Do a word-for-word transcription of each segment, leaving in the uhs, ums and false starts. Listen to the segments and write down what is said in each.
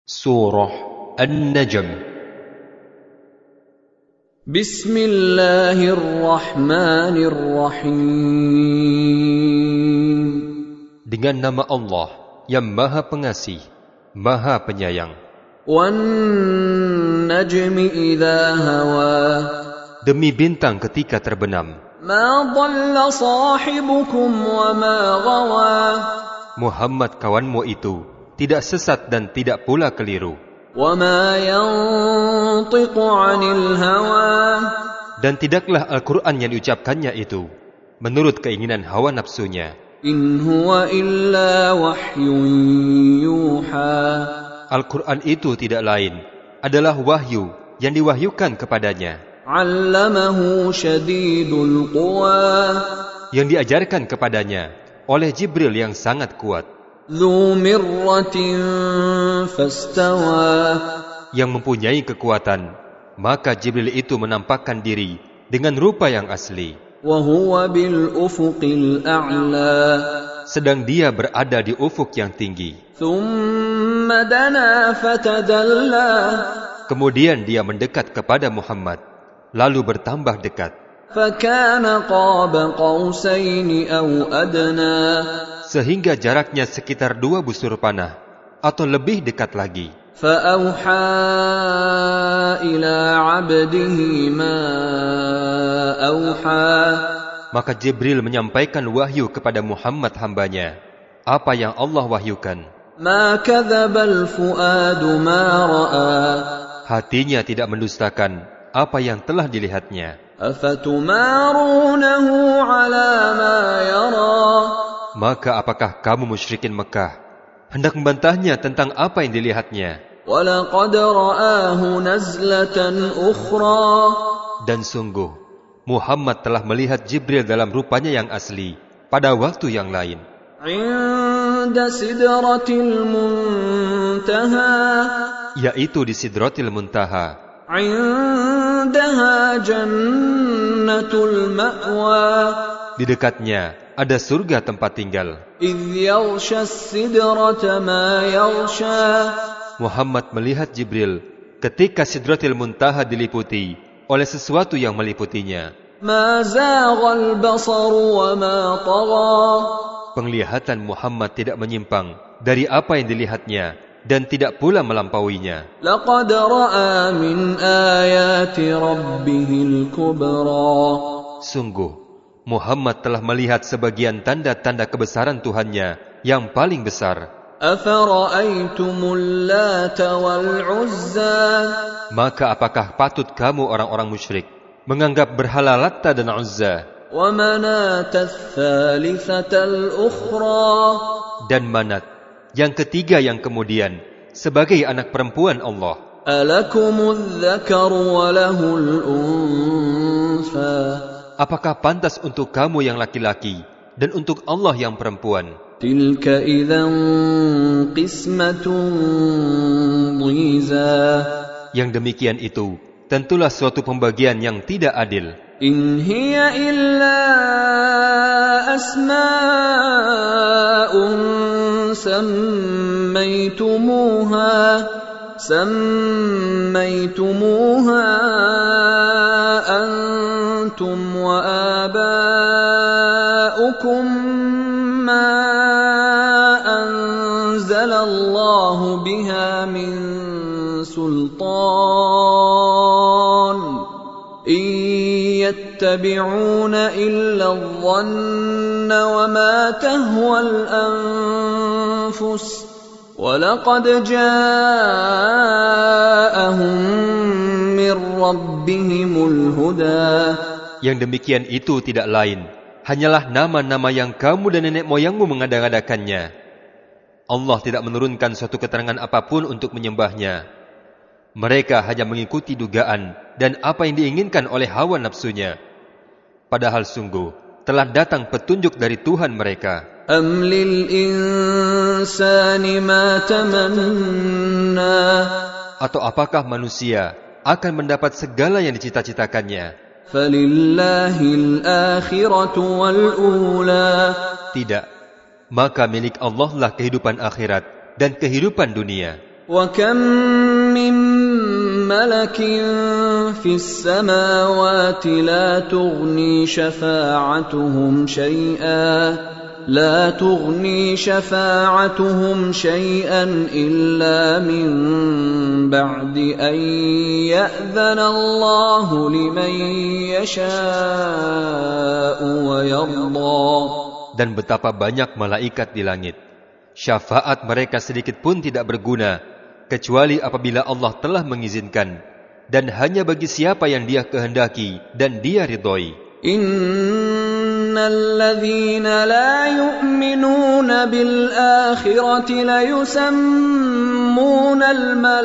Surah An-Najm. Bismillahirrahmanirrahim. Dengan nama Allah yang Maha Pengasih, Maha Penyayang. Wan-najmi idza hawa. Demi bintang ketika terbenam. Ma dhalla sahibukum wa ma ghawa. Muhammad kawanmu itu tidak sesat dan tidak pula keliru. Wa ma yantiqu 'anil hawa. Dan tidaklah Al-Quran yang diucapkannya itu menurut keinginan hawa nafsunya. In huwa illa wahyun yuha. Al-Quran itu tidak lain adalah wahyu yang diwahyukan kepadanya. 'Allamahu syadidul quwa. Yang diajarkan kepadanya oleh Jibril yang sangat kuat. Dzu mirratin fastawa. Yang mempunyai kekuatan, maka Jibril itu menampakkan diri dengan rupa yang asli. Wa huwa bil ufuqil a'la. Sedang dia berada di ufuk yang tinggi. Thumma dana fatadalla. Kemudian dia mendekat kepada Muhammad, lalu bertambah dekat. Fakana qaba qausaini aw adna. Sehingga jaraknya sekitar dua busur panah atau lebih dekat lagi. Fa'auha ila 'abdihi ma auha. Maka Jibril menyampaikan wahyu kepada Muhammad hambanya apa yang Allah wahyukan. Ma kadzabal fuadu ma ra'a. Hatinya tidak mendustakan apa yang telah dilihatnya. Afatumarunahu 'ala ma yara. Maka apakah kamu musyrikin Mekah hendak membantahnya tentang apa yang dilihatnya? Walaqad ra'ahu nazlatan ukhra. Dan sungguh Muhammad telah melihat Jibril dalam rupanya yang asli pada waktu yang lain. 'Inda sidratil muntaha. Yaitu di Sidratil Muntaha. 'Indaha jannatul ma'wa. Di dekatnya ada surga tempat tinggal. Idh yaghsha as-sidrata ma yaghsha. Muhammad melihat Jibril ketika Sidratil Muntaha diliputi oleh sesuatu yang meliputinya. Ma zaghal basaru wa ma tagha. Penglihatan Muhammad tidak menyimpang dari apa yang dilihatnya dan tidak pula melampauinya. Laqad ra'a min ayati rabbihil kubra. Sungguh Muhammad telah melihat sebagian tanda-tanda kebesaran Tuhannya yang paling besar. Afara'aytumul Lata wal Uzza. Maka apakah patut kamu orang-orang musyrik menganggap berhala Latta dan Uzza? Wa Manatath Thalithatal Ukhra. Dan Manat yang ketiga yang kemudian sebagai anak perempuan Allah. Alakumudz dzakaru wa lahul untha. Apakah pantas untuk kamu yang laki-laki dan untuk Allah yang perempuan? Tilka idzan qismatun dhiza. Yang demikian itu tentulah suatu pembagian yang tidak adil. In hiya illa asma'un sammaytumuha sammaytumuha antum wa aba'ukum ma anzalallahu biha min sultan in yattabi'una illa adh-dhanna wa ma tahwa al-anfus wa laqad ja'ahum min rabbihimul huda. Yang demikian itu tidak lain hanyalah nama-nama yang kamu dan nenek moyangmu mengada-ngadakannya. Allah tidak menurunkan suatu keterangan apapun untuk menyembahnya. Mereka hanya mengikuti dugaan dan apa yang diinginkan oleh hawa nafsunya. Padahal sungguh telah datang petunjuk dari Tuhan mereka. Am lil insani ma tamanna. Atau apakah manusia akan mendapat segala yang dicita-citakannya? Falillahil akhiratu wal ula. Tidak. Maka milik Allah lah kehidupan akhirat dan kehidupan dunia. وَكَمْ مِنْ مَلَكٍ فِي السَّمَاوَاتِ لَا تُغْنِي شَفَاعَتُهُمْ شَيْئًا لا تغني شفاعتهم شيئا إلا من بعد أن يأذن الله لمن يشاء ويرضى. Dan betapa banyak malaikat di langit. Syafaat mereka sedikit pun tidak berguna, kecuali apabila Allah telah mengizinkan, dan hanya bagi siapa yang Dia kehendaki dan Dia ridhoi. Innalladzina la yu'minuna bil akhirati la yusammunal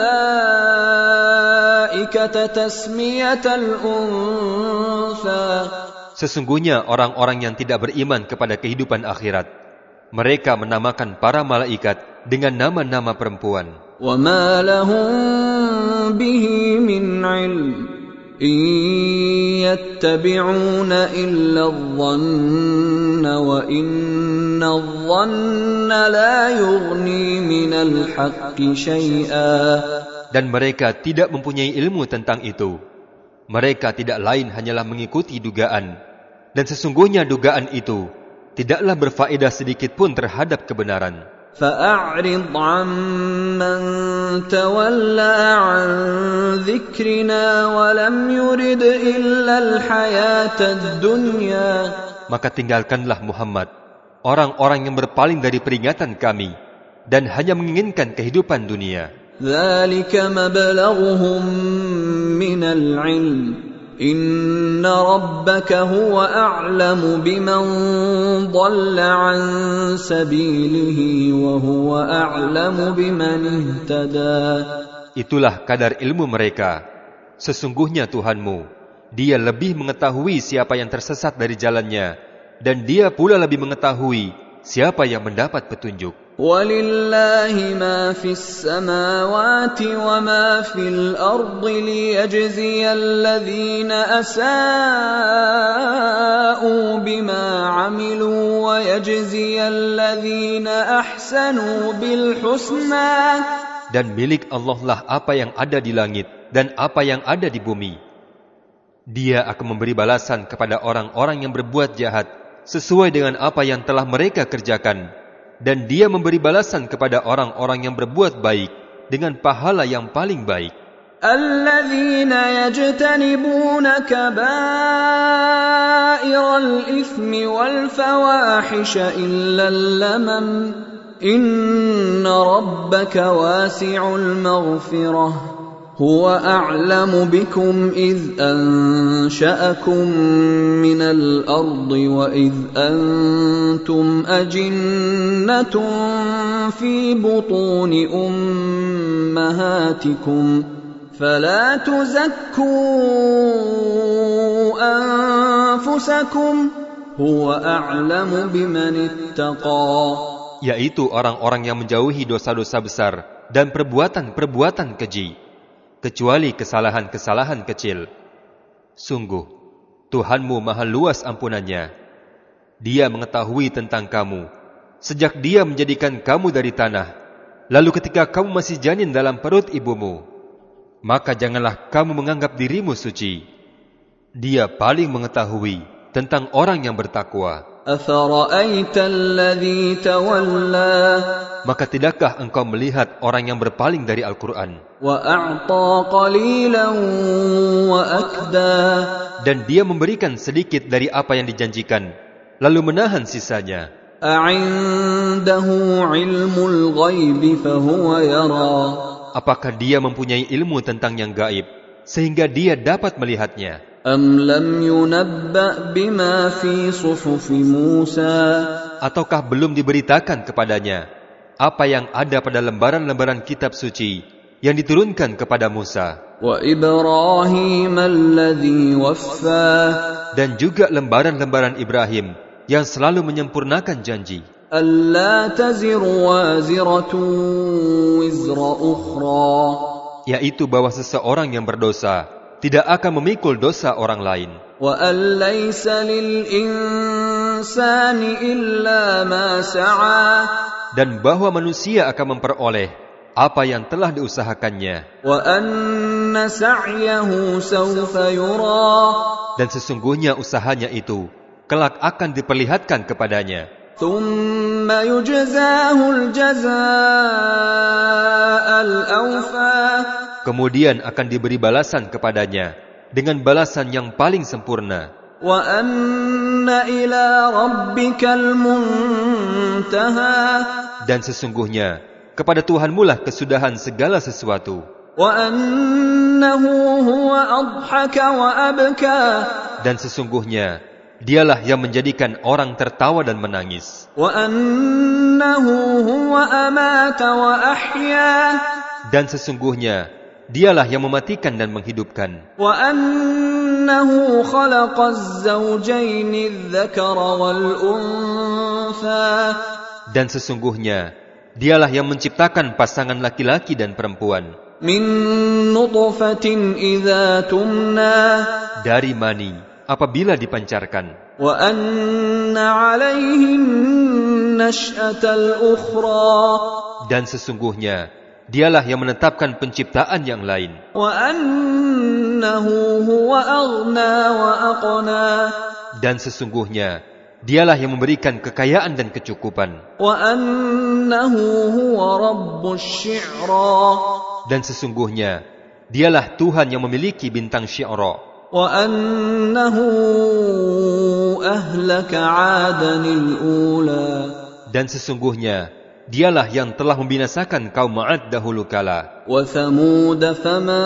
malaikata tasmiyatal untha. Sesungguhnya orang-orang yang tidak beriman kepada kehidupan akhirat, mereka menamakan para malaikat dengan nama-nama perempuan. Wa ma lahum bihi min 'ilm in yattabi'una illa adh-dhanna wa inna adh-dhanna la yughni minal haqqi syai'a. Dan mereka tidak mempunyai ilmu tentang itu. Mereka tidak lain hanyalah mengikuti dugaan. Dan sesungguhnya dugaan itu tidaklah berfaedah sedikit pun terhadap kebenaran. فَأَعْرِضْ عَمَّنْ تَوَلَّى عَنْ ذِكْرِنَا وَلَمْ يُرِدْ إِلَّا الْحَيَاةَ الدُّنْيَا. Maka tinggalkanlah Muhammad orang-orang yang berpaling dari peringatan kami dan hanya menginginkan kehidupan dunia. ذَلِكَ مَبْلَغُهُمْ مِنَ الْعِلْمِ إِنَّ رَبَّكَ هُوَ أَعْلَمُ بِمَنْ ضَلَّ عَنْ سَبِيلِهِ وَهُوَ أَعْلَمُ بِمَنِ اهْتَدَى. Itulah kadar ilmu mereka. Sesungguhnya Tuhanmu, Dia lebih mengetahui siapa yang tersesat dari jalannya, dan Dia pula lebih mengetahui siapa yang mendapat petunjuk. وَلِلَّهِ مَا فِي السَّمَاوَاتِ وَمَا فِي الْأَرْضِ لِيَجْزِيَ الَّذِينَ أَسَاءُوا بِمَا عَمِلُوا وَيَجْزِيَ الَّذِينَ أَحْسَنُوا بِالْحُسْنَى. Dan milik Allah lah apa yang ada di langit dan apa yang ada di bumi. Dia akan memberi balasan kepada orang-orang yang berbuat jahat sesuai dengan apa yang telah mereka kerjakan. Dan Dia memberi balasan kepada orang-orang yang berbuat baik dengan pahala yang paling baik. Alladzina yajtanibuna kabairal ithmi wal fawahisha illa al-lamam inna rabbaka wasi'ul maghfirah huwa a'lamu bikum idh ansha'akum minal ardi wa idh antum ajinnatun fi butuni ummahatikum fala tuzakku anfusakum huwa a'lamu biman ittaqa. Yaitu orang-orang yang menjauhi dosa-dosa besar dan perbuatan-perbuatan keji, kecuali kesalahan-kesalahan kecil. Sungguh, Tuhanmu maha luas ampunannya. Dia mengetahui tentang kamu, sejak Dia menjadikan kamu dari tanah, lalu ketika kamu masih janin dalam perut ibumu. Maka janganlah kamu menganggap dirimu suci. Dia paling mengetahui tentang orang yang bertakwa. Afara'aita alladhi tawalla. Maka tidakkah engkau melihat orang yang berpaling dari Al-Quran? Wa a'ta qalilan wa akda. Dan dia memberikan sedikit dari apa yang dijanjikan, lalu menahan sisanya. A'indahu ilmul ghaibi fahuwa yara. Apakah dia mempunyai ilmu tentang yang gaib, sehingga dia dapat melihatnya? Am lam yunabba bima fi suhufi Musa. Ataukah belum diberitakan kepadanya apa yang ada pada lembaran-lembaran kitab suci yang diturunkan kepada Musa? Wa Ibrahim alladhi waffa. Dan juga lembaran-lembaran Ibrahim yang selalu menyempurnakan janji. Alla taziru waziratun wizra ukhra. Yaitu bahwa seseorang yang berdosa tidak akan memikul dosa orang lain. Wa an laysa lil insani illa ma sa'a. Dan bahwa manusia akan memperoleh apa yang telah diusahakannya. وَأَنَّ سَعْيَهُ سَوْفَ يُرَى Dan sesungguhnya usahanya itu kelak akan diperlihatkan kepadanya. ثُمَّ يُجْزَاهُ الْجَزَاءَ الْأَوْفَى Kemudian akan diberi balasan kepadanya dengan balasan yang paling sempurna. وَأَنَّ إِلَى رَبِّكَ الْمُنْتَهَى Dan sesungguhnya kepada Tuhanmu lah kesudahan segala sesuatu. وَأَنَّهُ هُوَ أَضْحَكَ وَأَبْكَى Dan sesungguhnya Dialah yang menjadikan orang tertawa dan menangis. وَأَنَّهُ هُوَ أَمَاتَ وَأَحْيَا Dan sesungguhnya Dialah yang mematikan dan menghidupkan. وَأَنَّهُ خَلَقَ الزَّوْجَيْنِ الذَّكَرَ وَالْأُنثَى Dan sesungguhnya Dialah yang menciptakan pasangan laki-laki dan perempuan. مِن نُطْفَةٍ إِذَا تُمْنَى Dari mani apabila dipancarkan. وَأَنَّ عَلَيْهِ النَّشْأَةَ الْأُخْرَى Dan sesungguhnya Dialah yang menetapkan penciptaan yang lain. وَأَنَّهُ هُوَ أَغْنَى وَأَقْنَى Dan sesungguhnya Dialah yang memberikan kekayaan dan kecukupan. وَأَنَّهُ هُوَ رَبُّ الشِّعْرَى Dan sesungguhnya Dialah Tuhan yang memiliki bintang Syi'ra. وَأَنَّهُ أَهْلَكَ عَادًا الْأُولَى Dan sesungguhnya Dialah yang telah membinasakan kaum 'Ad dahulu kala. وَثَمُودَ فَمَا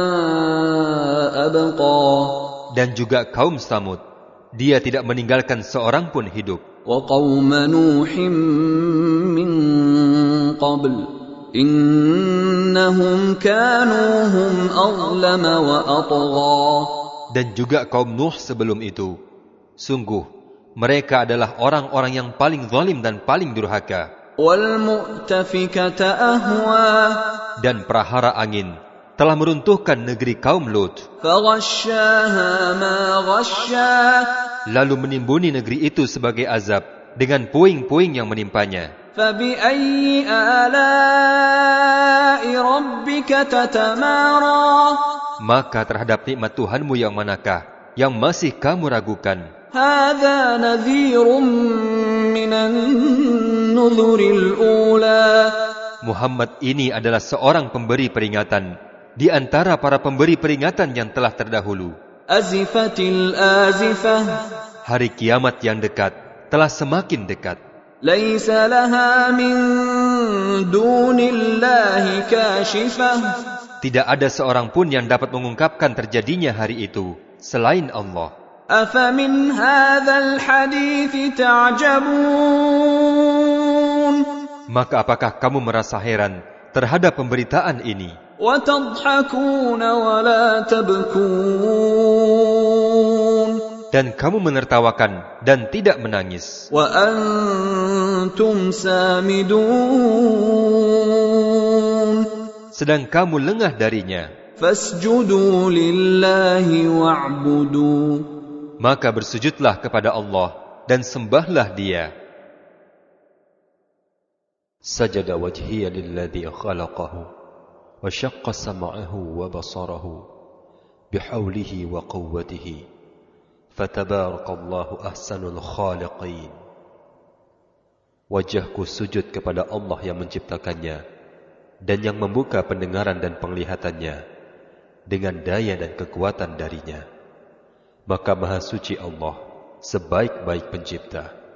أَبْقَى Dan juga kaum Samud. Dia tidak meninggalkan seorang pun hidup. وَقَوْمَ نُوحٍ مِّن قَبْلُ إِنَّهُمْ كَانُوا هُمْ أَظْلَمَ وَأَطْغَى Dan juga kaum Nuh sebelum itu. Sungguh, mereka adalah orang-orang yang paling zalim dan paling durhaka. وَالْمُؤْتَفِكَةَ أَهْوَى Dan prahara angin telah meruntuhkan negeri kaum Lut. فَغَشَّاهَا مَا غَشَّى Lalu menimbuni negeri itu sebagai azab dengan puing-puing yang menimpanya. فَبِأَيِّ آلَاءِ رَبِّكَ تَتَمَارَى Maka terhadap nikmat Tuhanmu yang manakah yang masih kamu ragukan? هَذَا نَذِيرٌ مِّنَ النُّذُرِ الْأُولَى Muhammad ini adalah seorang pemberi peringatan di antara para pemberi peringatan yang telah terdahulu. أَزِفَتِ الْآزِفَةُ Hari kiamat yang dekat telah semakin dekat. لَيْسَ لَهَا مِن دُونِ اللَّهِ كَاشِفَةٌ Tidak ada seorang pun yang dapat mengungkapkan terjadinya hari itu selain Allah. أَفَمِنْ هَذَا الْحَدِيثِ تَعْجَبُونَ Maka apakah kamu merasa heran terhadap pemberitaan ini? وَتَضْحَكُونَ وَلَا تَبْكُونَ Dan kamu menertawakan dan tidak menangis. وَأَنْتُمْ سَامِدُونَ Sedang kamu lengah darinya. فَاسْجُدُوا لِلَّهِ وَاعْبُدُوا Maka bersujudlah kepada Allah dan sembahlah Dia. Sajada wajhiya lilladzi khalaqahu wa syaqqa sam'ahu wa basarahu bihaulihi wa quwwatihi fatabarakallahu ahsanul khaliqin. Wajahku sujud kepada Allah yang menciptakannya dan yang membuka pendengaran dan penglihatannya dengan daya dan kekuatan darinya. Maka Maha Suci Allah, sebaik-baik pencipta.